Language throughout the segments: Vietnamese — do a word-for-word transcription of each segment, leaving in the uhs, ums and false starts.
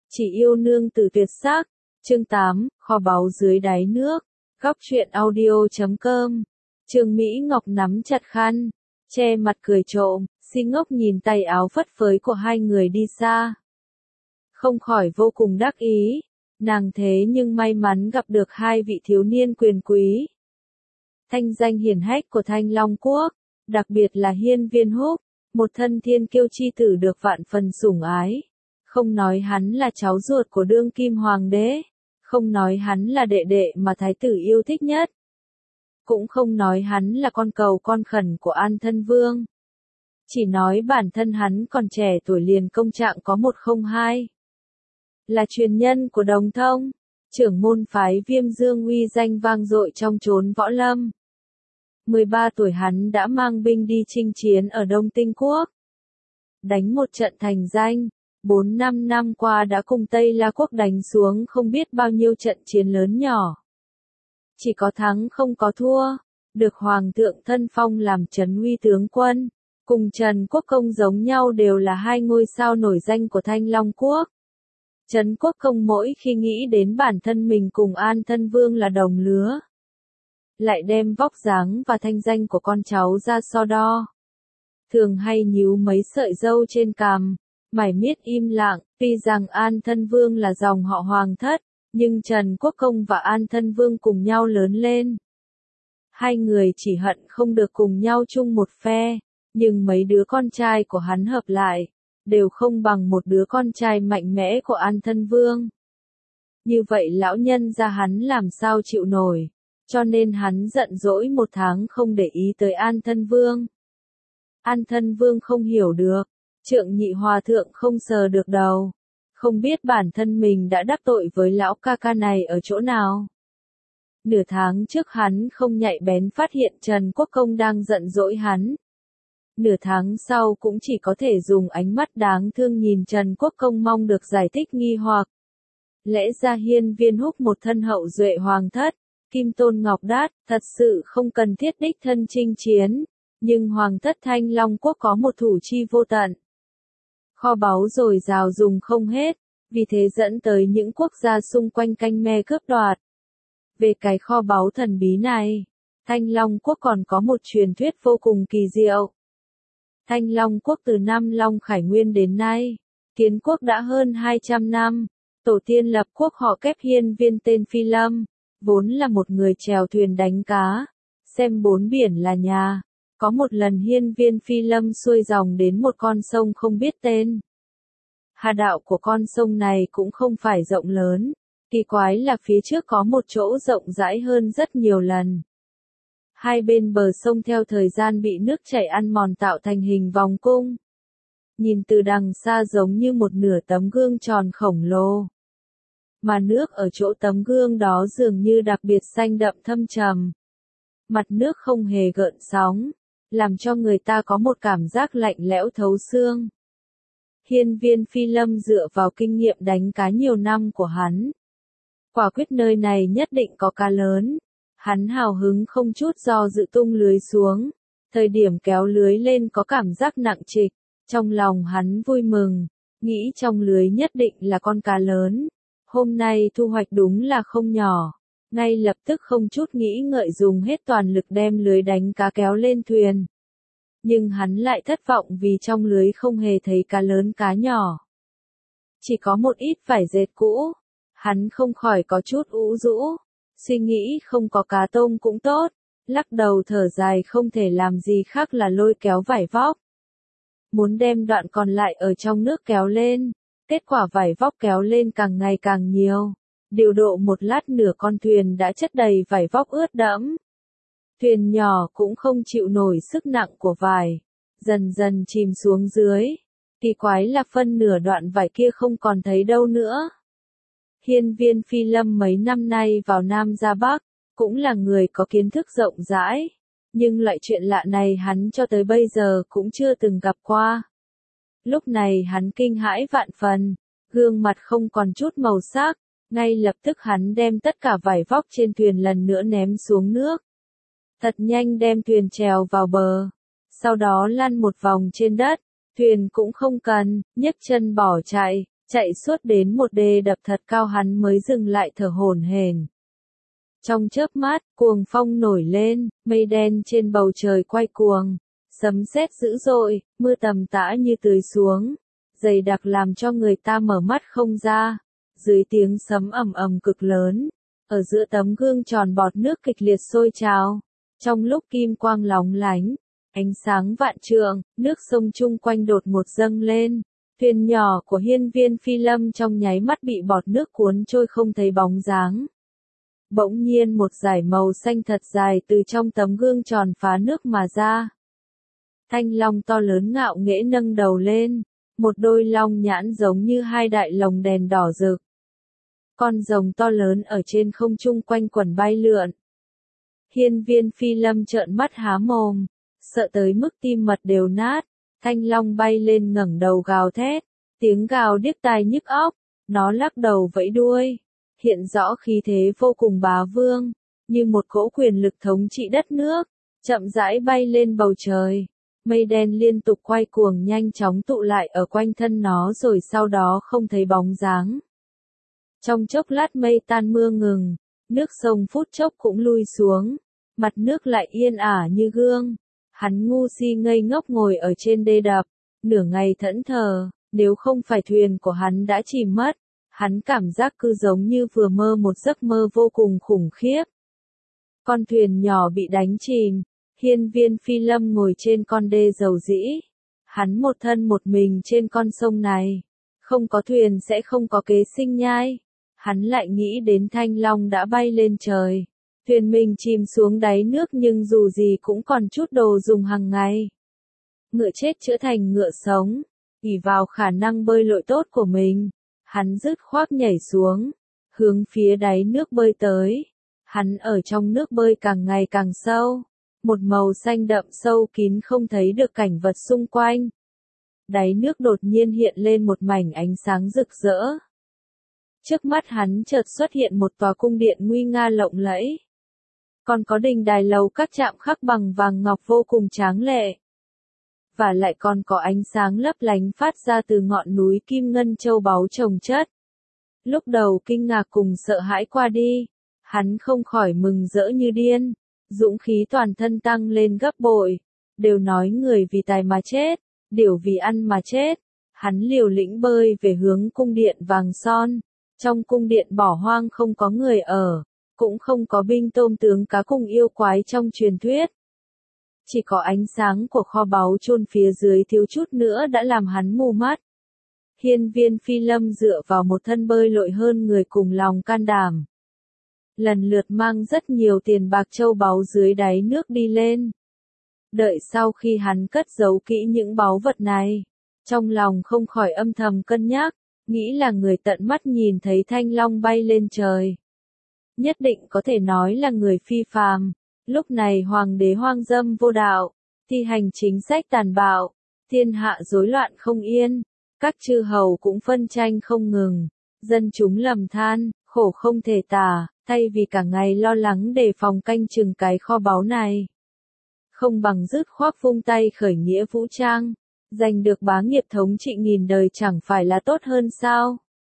Chỉ yêu nương tử tuyệt sắc. Chương tám, kho báu dưới đáy nước. Góc truyện audio chấm com. Trương Mỹ Ngọc nắm chặt khăn, che mặt cười trộm, si ngốc nhìn tay áo phất phới của hai người đi xa. Không khỏi vô cùng đắc ý, nàng thế nhưng may mắn gặp được hai vị thiếu niên quyền quý. Thanh danh hiển hách của Thanh Long Quốc, đặc biệt là Hiên Viên Húc, một thân thiên kiêu chi tử được vạn phần sủng ái. Không nói hắn là cháu ruột của đương kim hoàng đế, không nói hắn là đệ đệ mà thái tử yêu thích nhất, cũng không nói hắn là con cầu con khẩn của An Thân Vương. Chỉ nói bản thân hắn còn trẻ tuổi liền công trạng có một không hai. Là truyền nhân của Đồng Thông, trưởng môn phái Viêm Dương uy danh vang dội trong chốn võ lâm. mười ba tuổi hắn đã mang binh đi chinh chiến ở Đông Tinh Quốc. Đánh một trận thành danh, bốn năm năm qua đã cùng Tây La Quốc đánh xuống không biết bao nhiêu trận chiến lớn nhỏ. Chỉ có thắng không có thua, được Hoàng thượng thân phong làm trấn uy tướng quân, cùng Trần Quốc Công giống nhau đều là hai ngôi sao nổi danh của Thanh Long Quốc. Trấn Quốc Công mỗi khi nghĩ đến bản thân mình cùng An Thân Vương là đồng lứa, lại đem vóc dáng và thanh danh của con cháu ra so đo. Thường hay nhíu mấy sợi râu trên cằm, mải miết im lặng, tuy rằng An Thân Vương là dòng họ Hoàng thất, nhưng Trần Quốc Công và An Thân Vương cùng nhau lớn lên. Hai người chỉ hận không được cùng nhau chung một phe, nhưng mấy đứa con trai của hắn hợp lại, đều không bằng một đứa con trai mạnh mẽ của An Thân Vương. Như vậy lão nhân gia hắn làm sao chịu nổi, cho nên hắn giận dỗi một tháng không để ý tới An Thân Vương. An Thân Vương không hiểu được, Trượng Nhị Hòa Thượng không sờ được đầu, không biết bản thân mình đã đắc tội với lão ca ca này ở chỗ nào. Nửa tháng trước hắn không nhạy bén phát hiện Trần Quốc Công đang giận dỗi hắn. Nửa tháng sau cũng chỉ có thể dùng ánh mắt đáng thương nhìn Trần Quốc Công mong được giải thích nghi hoặc. Lẽ ra Hiên Viên Húc một thân hậu duệ hoàng thất, Kim Tôn Ngọc Đát, thật sự không cần thiết đích thân chinh chiến, nhưng hoàng thất Thanh Long Quốc có một thủ chi vô tận. Kho báu dồi dào dùng không hết, vì thế dẫn tới những quốc gia xung quanh canh me cướp đoạt. Về cái kho báu thần bí này, Thanh Long Quốc còn có một truyền thuyết vô cùng kỳ diệu. Thanh Long Quốc từ năm Long Khải Nguyên đến nay, kiến quốc đã hơn hai trăm năm, tổ tiên lập quốc họ Kép Hiên Viên tên Phi Lâm, vốn là một người chèo thuyền đánh cá, xem bốn biển là nhà. Có một lần Hiên Viên Phi Lâm xuôi dòng đến một con sông không biết tên. Hà đạo của con sông này cũng không phải rộng lớn, kỳ quái là phía trước có một chỗ rộng rãi hơn rất nhiều lần. Hai bên bờ sông theo thời gian bị nước chảy ăn mòn tạo thành hình vòng cung. Nhìn từ đằng xa giống như một nửa tấm gương tròn khổng lồ. Mà nước ở chỗ tấm gương đó dường như đặc biệt xanh đậm thâm trầm. Mặt nước không hề gợn sóng, làm cho người ta có một cảm giác lạnh lẽo thấu xương. Hiên Viên Phi Lâm dựa vào kinh nghiệm đánh cá nhiều năm của hắn, quả quyết nơi này nhất định có cá lớn. Hắn hào hứng không chút do dự tung lưới xuống, thời điểm kéo lưới lên có cảm giác nặng trịch, trong lòng hắn vui mừng, nghĩ trong lưới nhất định là con cá lớn. Hôm nay thu hoạch đúng là không nhỏ, ngay lập tức không chút nghĩ ngợi dùng hết toàn lực đem lưới đánh cá kéo lên thuyền. Nhưng hắn lại thất vọng vì trong lưới không hề thấy cá lớn cá nhỏ. Chỉ có một ít vải dệt cũ, hắn không khỏi có chút ủ rũ, suy nghĩ không có cá tôm cũng tốt, lắc đầu thở dài không thể làm gì khác là lôi kéo vải vóc. Muốn đem đoạn còn lại ở trong nước kéo lên, kết quả vải vóc kéo lên càng ngày càng nhiều. Điều độ một lát nửa con thuyền đã chất đầy vải vóc ướt đẫm. Thuyền nhỏ cũng không chịu nổi sức nặng của vải, dần dần chìm xuống dưới. Kỳ quái là phân nửa đoạn vải kia không còn thấy đâu nữa. Hiên Viên Phi Lâm mấy năm nay vào Nam ra Bắc, cũng là người có kiến thức rộng rãi, nhưng loại chuyện lạ này hắn cho tới bây giờ cũng chưa từng gặp qua. Lúc này hắn kinh hãi vạn phần, gương mặt không còn chút màu sắc. Ngay lập tức hắn đem tất cả vải vóc trên thuyền lần nữa ném xuống nước. Thật nhanh đem thuyền trèo vào bờ. Sau đó lăn một vòng trên đất, thuyền cũng không cần, nhấc chân bỏ chạy, Chạy suốt đến một đê đập thật cao hắn mới dừng lại thở hổn hển. Trong chớp mắt, cuồng phong nổi lên, mây đen trên bầu trời quay cuồng, sấm sét dữ dội, mưa tầm tã như tưới xuống, dày đặc làm cho người ta mở mắt không ra. Dưới tiếng sấm ầm ầm cực lớn, ở giữa tấm gương tròn bọt nước kịch liệt sôi trào, trong lúc kim quang lóng lánh, ánh sáng vạn trượng, nước sông chung quanh đột ngột dâng lên. Thuyền nhỏ của Hiên Viên Phi Lâm trong nháy mắt bị bọt nước cuốn trôi không thấy bóng dáng. Bỗng nhiên một dải màu xanh thật dài từ trong tấm gương tròn phá nước mà ra. Thanh long to lớn ngạo nghễ nâng đầu lên, một đôi long nhãn giống như hai đại lồng đèn đỏ rực. Con rồng to lớn ở trên không trung quanh quẩn bay lượn. Hiên Viên Phi Lâm trợn mắt há mồm, sợ tới mức tim mật đều nát. Thanh long bay lên ngẩng đầu gào thét, tiếng gào điếc tai nhức óc, nó lắc đầu vẫy đuôi, hiện rõ khí thế vô cùng bá vương, như một cỗ quyền lực thống trị đất nước, chậm rãi bay lên bầu trời. Mây đen liên tục quay cuồng nhanh chóng tụ lại ở quanh thân nó rồi sau đó không thấy bóng dáng. Trong chốc lát mây tan mưa ngừng, nước sông phút chốc cũng lui xuống, mặt nước lại yên ả như gương. Hắn ngu si ngây ngốc ngồi ở trên đê đập, nửa ngày thẫn thờ, nếu không phải thuyền của hắn đã chìm mất, hắn cảm giác cứ giống như vừa mơ một giấc mơ vô cùng khủng khiếp. Con thuyền nhỏ bị đánh chìm, Hiên Viên Phi Lâm ngồi trên con đê dầu dĩ, hắn một thân một mình trên con sông này, không có thuyền sẽ không có kế sinh nhai, hắn lại nghĩ đến Thanh Long đã bay lên trời. Thuyền mình chìm xuống đáy nước nhưng dù gì cũng còn chút đồ dùng hàng ngày. Ngựa chết chữa thành ngựa sống, ỷ vào khả năng bơi lội tốt của mình, hắn dứt khoát nhảy xuống, hướng phía đáy nước bơi tới. Hắn ở trong nước bơi càng ngày càng sâu, một màu xanh đậm sâu kín không thấy được cảnh vật xung quanh. Đáy nước đột nhiên hiện lên một mảnh ánh sáng rực rỡ. Trước mắt hắn chợt xuất hiện một tòa cung điện nguy nga lộng lẫy. Còn có đình đài lầu các chạm khắc bằng vàng ngọc vô cùng tráng lệ. Và lại còn có ánh sáng lấp lánh phát ra từ ngọn núi kim ngân châu báu chồng chất. Lúc đầu kinh ngạc cùng sợ hãi qua đi, hắn không khỏi mừng rỡ như điên, dũng khí toàn thân tăng lên gấp bội, đều nói người vì tài mà chết, điểu vì ăn mà chết. Hắn liều lĩnh bơi về hướng cung điện vàng son, trong cung điện bỏ hoang không có người ở. Cũng không có binh tôm tướng cá cùng yêu quái trong truyền thuyết. Chỉ có ánh sáng của kho báu chôn phía dưới thiếu chút nữa đã làm hắn mù mắt. Hiên Viên Phi Lâm dựa vào một thân bơi lội hơn người cùng lòng can đảm. Lần lượt mang rất nhiều tiền bạc châu báu dưới đáy nước đi lên. Đợi sau khi hắn cất giấu kỹ những báu vật này, trong lòng không khỏi âm thầm cân nhắc, nghĩ là người tận mắt nhìn thấy Thanh Long bay lên trời. Nhất định có thể nói là người phi phàm. Lúc này hoàng đế hoang dâm vô đạo, thi hành chính sách tàn bạo, thiên hạ rối loạn không yên, các chư hầu cũng phân tranh không ngừng, dân chúng lầm than, khổ không thể tả, thay vì cả ngày lo lắng đề phòng canh chừng cái kho báu này. Không bằng dứt khoát vung tay khởi nghĩa vũ trang, giành được bá nghiệp thống trị nghìn đời chẳng phải là tốt hơn sao?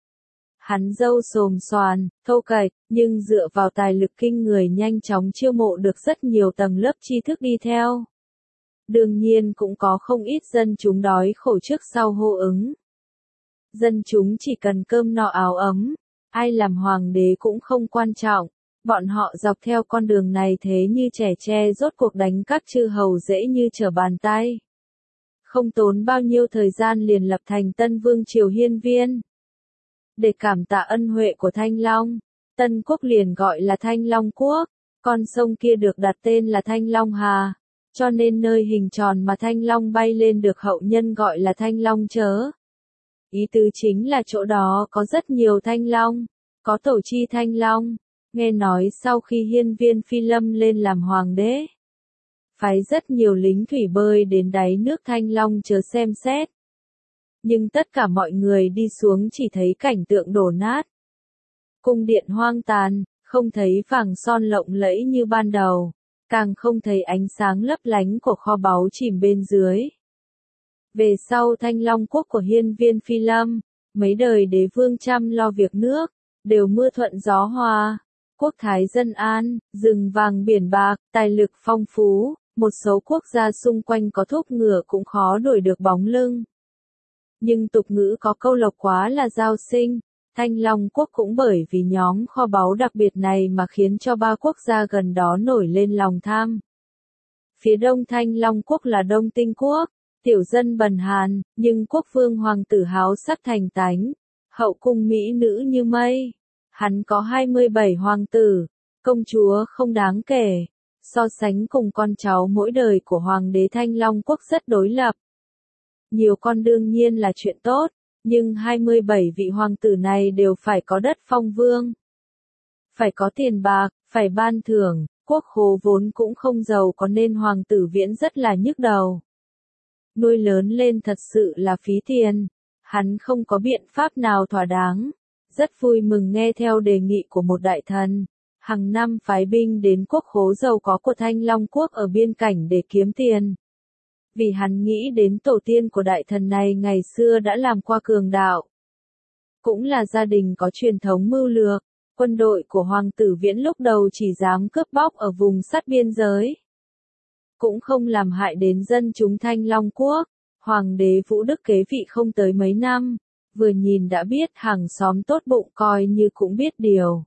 Hắn râu xồm xoàn, thô kệch, nhưng dựa vào tài lực kinh người nhanh chóng chiêu mộ được rất nhiều tầng lớp tri thức đi theo. Đương nhiên cũng có không ít dân chúng đói khổ trước sau hô ứng. Dân chúng chỉ cần cơm no áo ấm, ai làm hoàng đế cũng không quan trọng, bọn họ dọc theo con đường này thế như trẻ tre rốt cuộc đánh các chư hầu dễ như trở bàn tay. Không tốn bao nhiêu thời gian liền lập thành Tân Vương triều Hiên Viên. Để cảm tạ ân huệ của Thanh Long, Tân Quốc liền gọi là Thanh Long Quốc, con sông kia được đặt tên là Thanh Long Hà, cho nên nơi hình tròn mà Thanh Long bay lên được hậu nhân gọi là Thanh Long Chớ. Ý tứ chính là chỗ đó có rất nhiều Thanh Long, có tổ chi Thanh Long, nghe nói sau khi Hiên Viên Phi Lâm lên làm hoàng đế, phái rất nhiều lính thủy bơi đến đáy nước Thanh Long Chớ xem xét. Nhưng tất cả mọi người đi xuống chỉ thấy cảnh tượng đổ nát. Cung điện hoang tàn, không thấy vàng son lộng lẫy như ban đầu, càng không thấy ánh sáng lấp lánh của kho báu chìm bên dưới. Về sau Thanh Long Quốc của Hiên Viên Phi Lâm, mấy đời đế vương chăm lo việc nước, đều mưa thuận gió hòa. Quốc thái dân an, rừng vàng biển bạc, tài lực phong phú, một số quốc gia xung quanh có thúc ngựa cũng khó đuổi được bóng lưng. Nhưng tục ngữ có câu lộc quá là giao sinh, Thanh Long quốc cũng bởi vì nhóm kho báu đặc biệt này mà khiến cho ba quốc gia gần đó nổi lên lòng tham. Phía đông Thanh Long quốc là Đông Tinh quốc, tiểu dân bần hàn, nhưng quốc vương hoàng tử háo sắc thành tánh, hậu cung mỹ nữ như mây. Hắn có hai mươi bảy hoàng tử, công chúa không đáng kể, so sánh cùng con cháu mỗi đời của hoàng đế Thanh Long quốc rất đối lập. Nhiều con đương nhiên là chuyện tốt, nhưng hai mươi bảy vị hoàng tử này đều phải có đất phong vương. Phải có tiền bạc, phải ban thưởng, quốc khố vốn cũng không giàu có nên hoàng tử Viễn rất là nhức đầu. Nuôi lớn lên thật sự là phí tiền, hắn không có biện pháp nào thỏa đáng. Rất vui mừng nghe theo đề nghị của một đại thần, hàng năm phái binh đến quốc khố giàu có của Thanh Long quốc ở biên cảnh để kiếm tiền. Vì hắn nghĩ đến tổ tiên của đại thần này ngày xưa đã làm qua cường đạo. Cũng là gia đình có truyền thống mưu lược, quân đội của hoàng tử Viễn lúc đầu chỉ dám cướp bóc ở vùng sát biên giới. Cũng không làm hại đến dân chúng Thanh Long quốc, hoàng đế Vũ Đức kế vị không tới mấy năm. Vừa nhìn đã biết hàng xóm tốt bụng coi như cũng biết điều.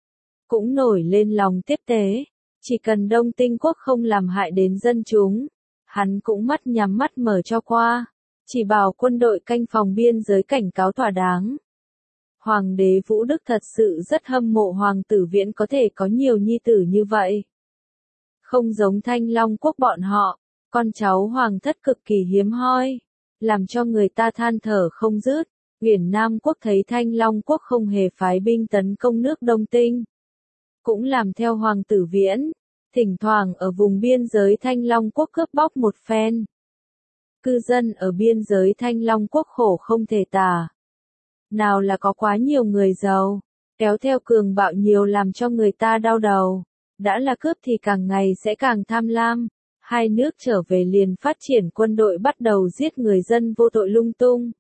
Cũng nổi lên lòng tiếp tế, chỉ cần Đông Tinh quốc không làm hại đến dân chúng, hắn cũng mắt nhắm mắt mở cho qua, chỉ bảo quân đội canh phòng biên giới cảnh cáo thỏa đáng. Hoàng đế Vũ Đức thật sự rất hâm mộ hoàng tử Viễn có thể có nhiều nhi tử như vậy. Không giống Thanh Long quốc bọn họ, con cháu hoàng thất cực kỳ hiếm hoi, làm cho người ta than thở không dứt. Uyển Nam quốc thấy Thanh Long quốc không hề phái binh tấn công nước Đông Tinh, cũng làm theo hoàng tử Viễn, thỉnh thoảng ở vùng biên giới Thanh Long quốc cướp bóc một phen. Cư dân ở biên giới Thanh Long quốc khổ không thể tả. Nào là có quá nhiều người giàu, kéo theo cường bạo nhiều làm cho người ta đau đầu, đã là cướp thì càng ngày sẽ càng tham lam. Hai nước trở về liền phát triển quân đội bắt đầu giết người dân vô tội lung tung.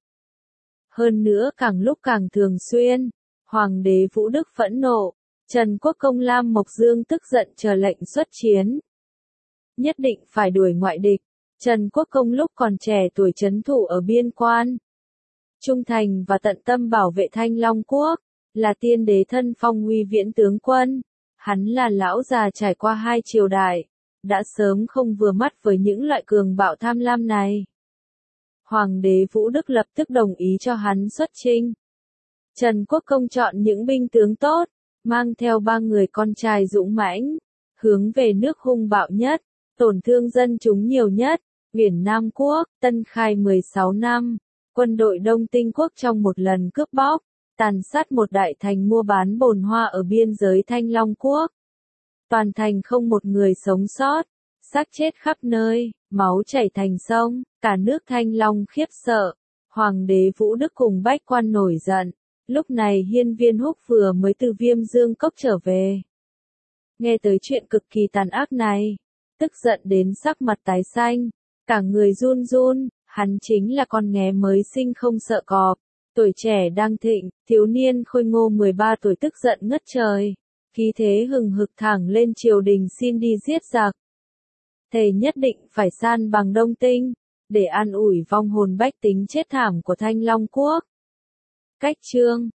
Hơn nữa càng lúc càng thường xuyên, hoàng đế Vũ Đức phẫn nộ, Trần Quốc Công Lam Mộc Dương tức giận chờ lệnh xuất chiến. Nhất định phải đuổi ngoại địch, Trần Quốc Công lúc còn trẻ tuổi trấn thủ ở biên quan. Trung thành và tận tâm bảo vệ Thanh Long quốc, là tiên đế thân phong uy viễn tướng quân. Hắn là lão già trải qua hai triều đại, đã sớm không vừa mắt với những loại cường bạo tham lam này. Hoàng đế Vũ Đức lập tức đồng ý cho hắn xuất chinh. Trần Quốc Công chọn những binh tướng tốt, mang theo ba người con trai dũng mãnh, hướng về nước hung bạo nhất, tổn thương dân chúng nhiều nhất, Uyển Nam quốc, Tân Khai mười sáu năm, quân đội Đông Tinh quốc trong một lần cướp bóc, tàn sát một đại thành mua bán bồn hoa ở biên giới Thanh Long quốc. Toàn thành không một người sống sót, xác chết khắp nơi, máu chảy thành sông, cả nước Thanh Long khiếp sợ. Hoàng đế Vũ Đức cùng bách quan nổi giận, lúc này Hiên Viên Húc vừa mới từ Viêm Dương Cốc trở về. Nghe tới chuyện cực kỳ tàn ác này, tức giận đến sắc mặt tái xanh, cả người run run, hắn chính là con nghé mới sinh không sợ cọp, tuổi trẻ đang thịnh, thiếu niên khôi ngô mười ba tuổi tức giận ngất trời, khí thế hừng hực thẳng lên triều đình xin đi giết giặc. Thề nhất định phải san bằng Đông Tinh, để an ủi vong hồn bách tính chết thảm của Thanh Long quốc. Cách chương